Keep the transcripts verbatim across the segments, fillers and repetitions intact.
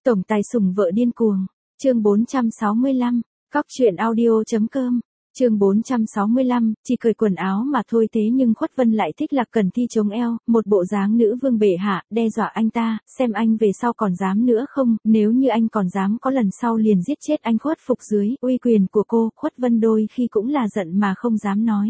Tổng tài sủng vợ điên cuồng. Chương bốn trăm sáu mươi lăm. Cóc truyện audio.com. Chương bốn trăm sáu mươi lăm, chỉ cởi quần áo mà thôi thế nhưng Khuất Vân lại thích Lạc Cẩn Thi chống eo, một bộ dáng nữ vương bệ hạ, đe dọa anh ta, xem anh về sau còn dám nữa không, nếu như anh còn dám có lần sau liền giết chết anh khuất phục dưới uy quyền của cô. Khuất Vân đôi khi cũng là giận mà không dám nói.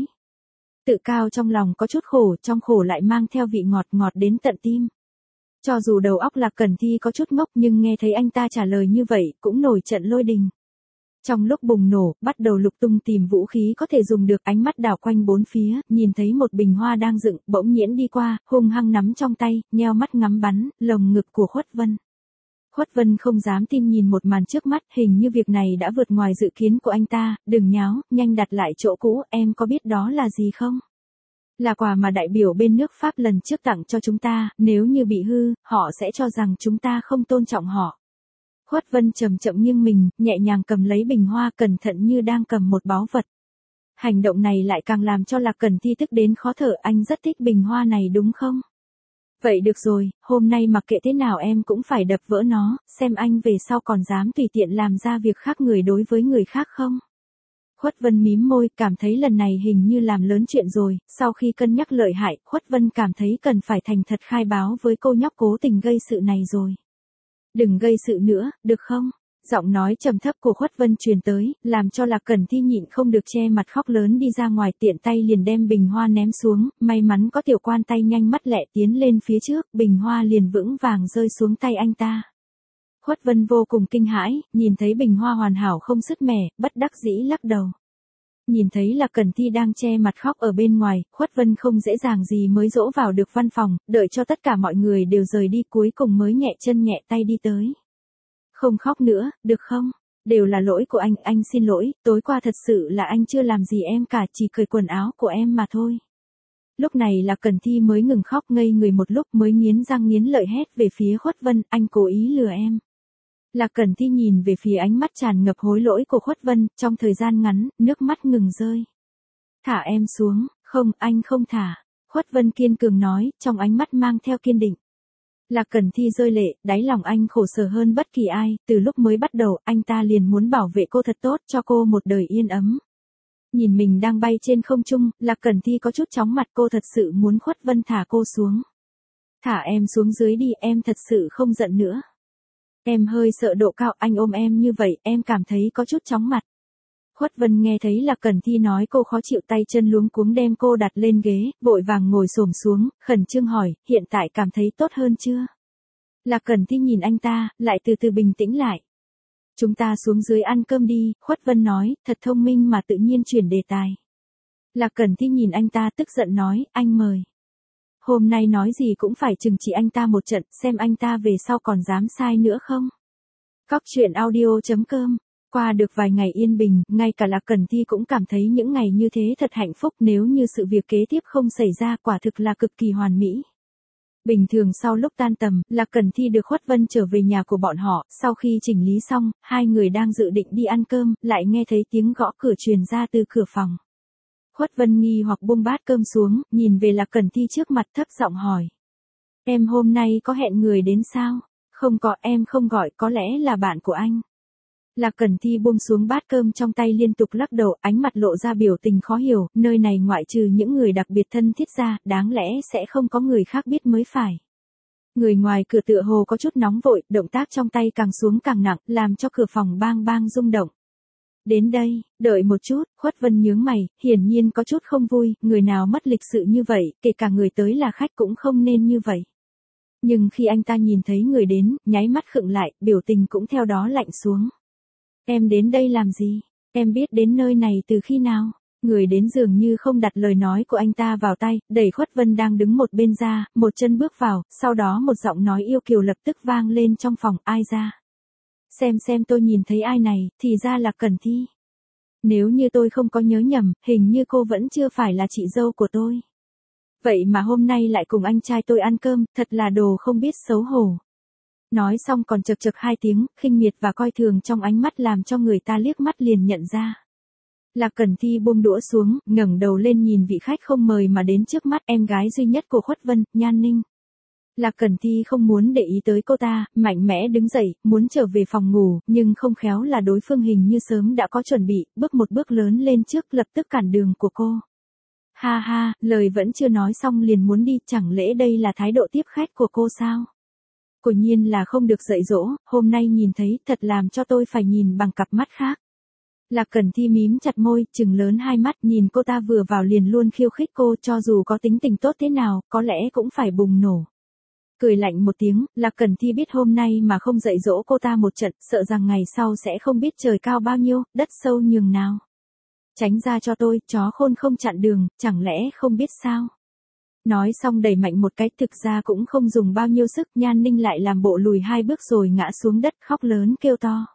Tự cao trong lòng có chút khổ, trong khổ lại mang theo vị ngọt ngọt đến tận tim. Cho dù đầu óc Lạc Cẩn Thi có chút ngốc nhưng nghe thấy anh ta trả lời như vậy, cũng nổi trận lôi đình. Trong lúc bùng nổ, bắt đầu lục tung tìm vũ khí có thể dùng được, ánh mắt đảo quanh bốn phía, nhìn thấy một bình hoa đang dựng, bỗng nhiễn đi qua, hung hăng nắm trong tay, nheo mắt ngắm bắn, lồng ngực của Khuất Vân. Khuất Vân không dám tin nhìn một màn trước mắt, hình như việc này đã vượt ngoài dự kiến của anh ta, đừng nháo, nhanh đặt lại chỗ cũ, em có biết đó là gì không? Là quà mà đại biểu bên nước Pháp lần trước tặng cho chúng ta, nếu như bị hư, họ sẽ cho rằng chúng ta không tôn trọng họ. Khuất Vân chậm chậm nghiêng mình, nhẹ nhàng cầm lấy bình hoa, cẩn thận như đang cầm một báu vật. Hành động này lại càng làm cho Lạc Cẩn Thi tức đến khó thở, anh rất thích bình hoa này đúng không? Vậy được rồi, hôm nay mặc kệ thế nào em cũng phải đập vỡ nó, xem anh về sau còn dám tùy tiện làm ra việc khác người đối với người khác không? Khuất Vân mím môi, cảm thấy lần này hình như làm lớn chuyện rồi, sau khi cân nhắc lợi hại, Khuất Vân cảm thấy cần phải thành thật khai báo với cô nhóc cố tình gây sự này rồi. Đừng gây sự nữa, được không? Giọng nói trầm thấp của Khuất Vân truyền tới, làm cho Lạc Cẩn Thi nhịn không được che mặt khóc lớn đi ra ngoài, tiện tay liền đem bình hoa ném xuống, may mắn có tiểu quan tay nhanh mắt lẹ tiến lên phía trước, bình hoa liền vững vàng rơi xuống tay anh ta. Khuất Vân vô cùng kinh hãi, nhìn thấy bình hoa hoàn hảo không sứt mẻ, bất đắc dĩ lắc đầu. Nhìn thấy Lạc Cẩn Thi đang che mặt khóc ở bên ngoài, Khuất Vân không dễ dàng gì mới dỗ vào được văn phòng, đợi cho tất cả mọi người đều rời đi cuối cùng mới nhẹ chân nhẹ tay đi tới. Không khóc nữa, được không? Đều là lỗi của anh, anh xin lỗi, tối qua thật sự là anh chưa làm gì em cả, chỉ cởi quần áo của em mà thôi. Lúc này Lạc Cẩn Thi mới ngừng khóc, ngây người một lúc mới nghiến răng nghiến lợi hét về phía Khuất Vân, anh cố ý lừa em. Lạc Cẩn Thi nhìn về phía ánh mắt tràn ngập hối lỗi của Khuất Vân, trong thời gian ngắn, nước mắt ngừng rơi. Thả em xuống, không, anh không thả. Khuất Vân kiên cường nói, trong ánh mắt mang theo kiên định. Lạc Cẩn Thi rơi lệ, đáy lòng anh khổ sở hơn bất kỳ ai, từ lúc mới bắt đầu, anh ta liền muốn bảo vệ cô thật tốt, cho cô một đời yên ấm. Nhìn mình đang bay trên không trung, Lạc Cẩn Thi có chút chóng mặt, cô thật sự muốn Khuất Vân thả cô xuống. Thả em xuống dưới đi, em thật sự không giận nữa. Em hơi sợ độ cao, anh ôm em như vậy, em cảm thấy có chút chóng mặt. Khuất Vân nghe thấy Lạc Cẩn Thi nói cô khó chịu, tay chân luống cuống đem cô đặt lên ghế, vội vàng ngồi xổm xuống, khẩn trương hỏi, hiện tại cảm thấy tốt hơn chưa? Lạc Cẩn Thi nhìn anh ta, lại từ từ bình tĩnh lại. Chúng ta xuống dưới ăn cơm đi, Khuất Vân nói, thật thông minh mà tự nhiên chuyển đề tài. Lạc Cẩn Thi nhìn anh ta tức giận nói, anh mời. Hôm nay nói gì cũng phải trừng trị anh ta một trận, xem anh ta về sau còn dám sai nữa không. Cóc truyện audio.com. Qua được vài ngày yên bình, ngay cả Lạc Cẩn Thi cũng cảm thấy những ngày như thế thật hạnh phúc, nếu như sự việc kế tiếp không xảy ra quả thực là cực kỳ hoàn mỹ. Bình thường sau lúc tan tầm, Lạc Cẩn Thi được Khuất Vân trở về nhà của bọn họ, sau khi chỉnh lý xong, hai người đang dự định đi ăn cơm, lại nghe thấy tiếng gõ cửa truyền ra từ cửa phòng. Khuất Vân nghi hoặc buông bát cơm xuống, nhìn về Lạc Cẩn Thi trước mặt thấp giọng hỏi. Em hôm nay có hẹn người đến sao? Không có, em không gọi, có lẽ là bạn của anh. Lạc Cẩn Thi buông xuống bát cơm trong tay liên tục lắc đầu, ánh mặt lộ ra biểu tình khó hiểu, nơi này ngoại trừ những người đặc biệt thân thiết ra, đáng lẽ sẽ không có người khác biết mới phải. Người ngoài cửa tựa hồ có chút nóng vội, động tác trong tay càng xuống càng nặng, làm cho cửa phòng bang bang rung động. Đến đây, đợi một chút, Khuất Vân nhướng mày, hiển nhiên có chút không vui, người nào mất lịch sự như vậy, kể cả người tới là khách cũng không nên như vậy. Nhưng khi anh ta nhìn thấy người đến, nháy mắt khựng lại, biểu tình cũng theo đó lạnh xuống. Em đến đây làm gì? Em biết đến nơi này từ khi nào? Người đến dường như không đặt lời nói của anh ta vào tay, đẩy Khuất Vân đang đứng một bên ra, một chân bước vào, sau đó một giọng nói yêu kiều lập tức vang lên trong phòng, ai ra? Xem xem tôi nhìn thấy ai này, thì ra là Cẩn Thi. Nếu như tôi không có nhớ nhầm, hình như cô vẫn chưa phải là chị dâu của tôi. Vậy mà hôm nay lại cùng anh trai tôi ăn cơm, thật là đồ không biết xấu hổ. Nói xong còn chật chật hai tiếng, khinh miệt và coi thường trong ánh mắt làm cho người ta liếc mắt liền nhận ra. Lạc Cẩn Thi buông đũa xuống, ngẩng đầu lên nhìn vị khách không mời mà đến trước mắt, em gái duy nhất của Khuất Vân, Nhan Ninh. Lạc Cẩn Thi không muốn để ý tới cô ta, mạnh mẽ đứng dậy, muốn trở về phòng ngủ, nhưng không khéo là đối phương hình như sớm đã có chuẩn bị, bước một bước lớn lên trước lập tức cản đường của cô. Ha ha, lời vẫn chưa nói xong liền muốn đi, chẳng lẽ đây là thái độ tiếp khách của cô sao? Quả nhiên là không được dạy dỗ, hôm nay nhìn thấy thật làm cho tôi phải nhìn bằng cặp mắt khác. Lạc Cẩn Thi mím chặt môi, trừng lớn hai mắt, nhìn cô ta vừa vào liền luôn khiêu khích cô, cho dù có tính tình tốt thế nào, có lẽ cũng phải bùng nổ. Cười lạnh một tiếng, Lạc Cẩn Thi biết hôm nay mà không dạy dỗ cô ta một trận, sợ rằng ngày sau sẽ không biết trời cao bao nhiêu, đất sâu nhường nào. Tránh ra cho tôi, chó khôn không chặn đường, chẳng lẽ không biết sao? Nói xong đẩy mạnh một cái, thực ra cũng không dùng bao nhiêu sức, Nhan Ninh lại làm bộ lùi hai bước rồi ngã xuống đất khóc lớn kêu to.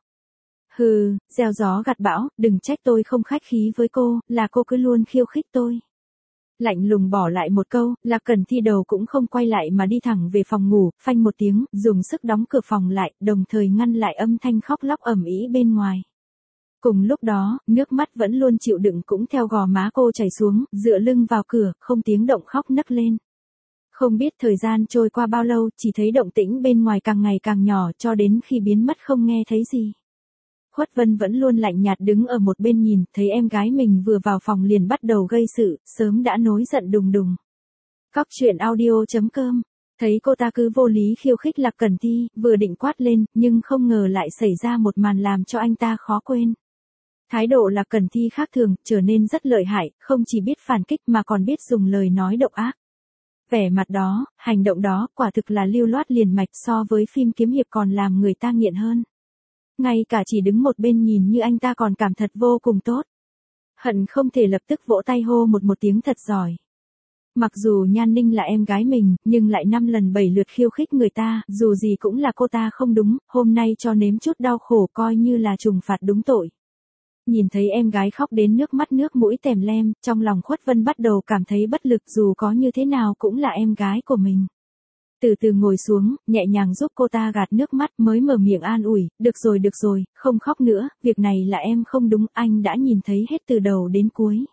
Hừ, gieo gió gặt bão, đừng trách tôi không khách khí với cô, là cô cứ luôn khiêu khích tôi. Lạnh lùng bỏ lại một câu, Lạc Cẩn Thi đầu cũng không quay lại mà đi thẳng về phòng ngủ, phanh một tiếng, dùng sức đóng cửa phòng lại, đồng thời ngăn lại âm thanh khóc lóc ầm ĩ bên ngoài. Cùng lúc đó, nước mắt vẫn luôn chịu đựng cũng theo gò má cô chảy xuống, dựa lưng vào cửa, không tiếng động khóc nấc lên. Không biết thời gian trôi qua bao lâu, chỉ thấy động tĩnh bên ngoài càng ngày càng nhỏ cho đến khi biến mất không nghe thấy gì. Khuất Vân vẫn luôn lạnh nhạt đứng ở một bên nhìn, thấy em gái mình vừa vào phòng liền bắt đầu gây sự, sớm đã nổi giận đùng đùng. Cóc truyện audio chấm com, thấy cô ta cứ vô lý khiêu khích Lạc Cẩn Thi, vừa định quát lên, nhưng không ngờ lại xảy ra một màn làm cho anh ta khó quên. Thái độ Lạc Cẩn Thi khác thường, trở nên rất lợi hại, không chỉ biết phản kích mà còn biết dùng lời nói độc ác. Vẻ mặt đó, hành động đó, quả thực là lưu loát liền mạch, so với phim kiếm hiệp còn làm người ta nghiện hơn. Ngay cả chỉ đứng một bên nhìn như anh ta còn cảm thật vô cùng tốt. Hận không thể lập tức vỗ tay hô một một tiếng thật giỏi. Mặc dù Nhan Ninh là em gái mình, nhưng lại năm lần bảy lượt khiêu khích người ta, dù gì cũng là cô ta không đúng, hôm nay cho nếm chút đau khổ coi như là trừng phạt đúng tội. Nhìn thấy em gái khóc đến nước mắt nước mũi tèm lem, trong lòng Khuất Vân bắt đầu cảm thấy bất lực, dù có như thế nào cũng là em gái của mình. Từ từ ngồi xuống, nhẹ nhàng giúp cô ta gạt nước mắt, mới mở miệng an ủi, được rồi được rồi, không khóc nữa, việc này là em không đúng, anh đã nhìn thấy hết từ đầu đến cuối.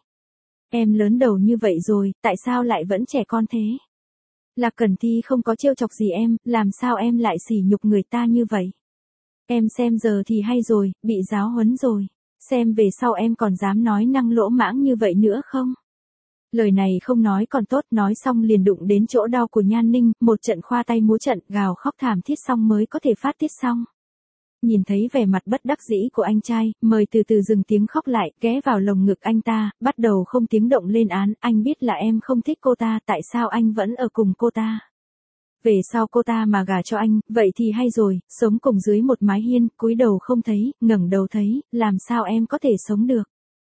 Em lớn đầu như vậy rồi, tại sao lại vẫn trẻ con thế? Lạc Cẩn Thi không có trêu chọc gì em, làm sao em lại sỉ nhục người ta như vậy? Em xem giờ thì hay rồi, bị giáo huấn rồi. Xem về sau em còn dám nói năng lỗ mãng như vậy nữa không? Lời này không nói còn tốt, nói xong liền đụng đến chỗ đau của Nhan Ninh, một trận khoa tay múa trận, gào khóc thảm thiết xong mới có thể phát tiết xong. Nhìn thấy vẻ mặt bất đắc dĩ của anh trai, mời từ từ dừng tiếng khóc lại, ghé vào lồng ngực anh ta, bắt đầu không tiếng động lên án, anh biết là em không thích cô ta, tại sao anh vẫn ở cùng cô ta? Về sau cô ta mà gả cho anh, vậy thì hay rồi, sống cùng dưới một mái hiên, cúi đầu không thấy, ngẩng đầu thấy, làm sao em có thể sống được?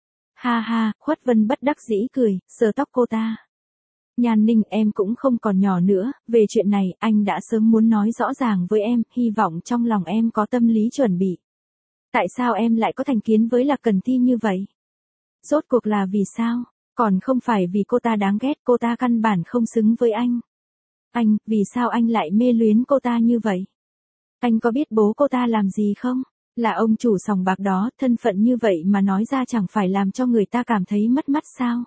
Ha ha, Khuất Vân bất đắc dĩ cười, sờ tóc cô ta. Nhan Ninh, em cũng không còn nhỏ nữa, về chuyện này, anh đã sớm muốn nói rõ ràng với em, hy vọng trong lòng em có tâm lý chuẩn bị. Tại sao em lại có thành kiến với Lạc Cẩn Thi như vậy? Rốt cuộc là vì sao? Còn không phải vì cô ta đáng ghét, cô ta căn bản không xứng với anh. Anh, vì sao anh lại mê luyến cô ta như vậy? Anh có biết bố cô ta làm gì không? Là ông chủ sòng bạc đó, thân phận như vậy mà nói ra chẳng phải làm cho người ta cảm thấy mất mắt sao?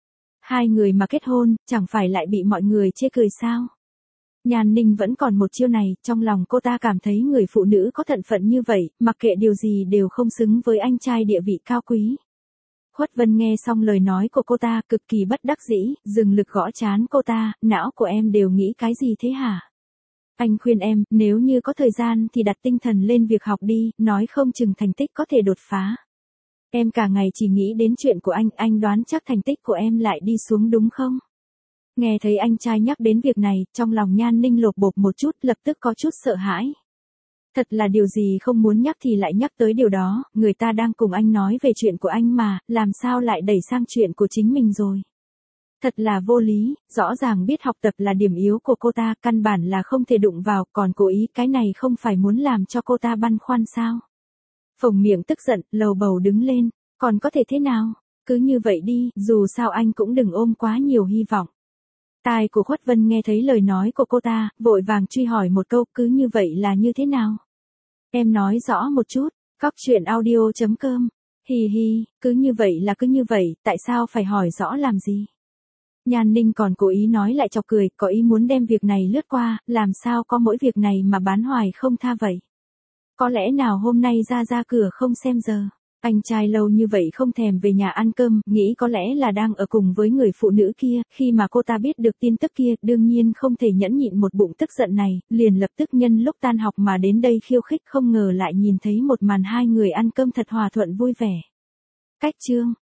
Hai người mà kết hôn, chẳng phải lại bị mọi người chê cười sao? Nhan Ninh vẫn còn một chiêu này, trong lòng cô ta cảm thấy người phụ nữ có thân phận như vậy, mặc kệ điều gì đều không xứng với anh trai địa vị cao quý. Khuất Vân nghe xong lời nói của cô ta, cực kỳ bất đắc dĩ, dừng lực gõ trán cô ta, não của em đều nghĩ cái gì thế hả? Anh khuyên em, nếu như có thời gian thì đặt tinh thần lên việc học đi, nói không chừng thành tích có thể đột phá. Em cả ngày chỉ nghĩ đến chuyện của anh, anh đoán chắc thành tích của em lại đi xuống đúng không? Nghe thấy anh trai nhắc đến việc này, trong lòng Nhan Ninh lột bột một chút, lập tức có chút sợ hãi. Thật là điều gì không muốn nhắc thì lại nhắc tới điều đó, người ta đang cùng anh nói về chuyện của anh mà, làm sao lại đẩy sang chuyện của chính mình rồi. Thật là vô lý, rõ ràng biết học tập là điểm yếu của cô ta, căn bản là không thể đụng vào, còn cố ý cái này không phải muốn làm cho cô ta băn khoăn sao. Phồng miệng tức giận, lầu bầu đứng lên, còn có thể thế nào, cứ như vậy đi, dù sao anh cũng đừng ôm quá nhiều hy vọng. Tai của Khuất Vân nghe thấy lời nói của cô ta, vội vàng truy hỏi một câu, cứ như vậy là như thế nào? Em nói rõ một chút, cóc truyện audio chấm com, hì hì, cứ như vậy là cứ như vậy, tại sao phải hỏi rõ làm gì? Nhan Ninh còn cố ý nói lại chọc cười, có ý muốn đem việc này lướt qua, làm sao có mỗi việc này mà bán hoài không tha vậy. Có lẽ nào hôm nay ra ra cửa không xem giờ. Anh trai lâu như vậy không thèm về nhà ăn cơm, nghĩ có lẽ là đang ở cùng với người phụ nữ kia, khi mà cô ta biết được tin tức kia, đương nhiên không thể nhẫn nhịn một bụng tức giận này, liền lập tức nhân lúc tan học mà đến đây khiêu khích, không ngờ lại nhìn thấy một màn hai người ăn cơm thật hòa thuận vui vẻ. Cách chương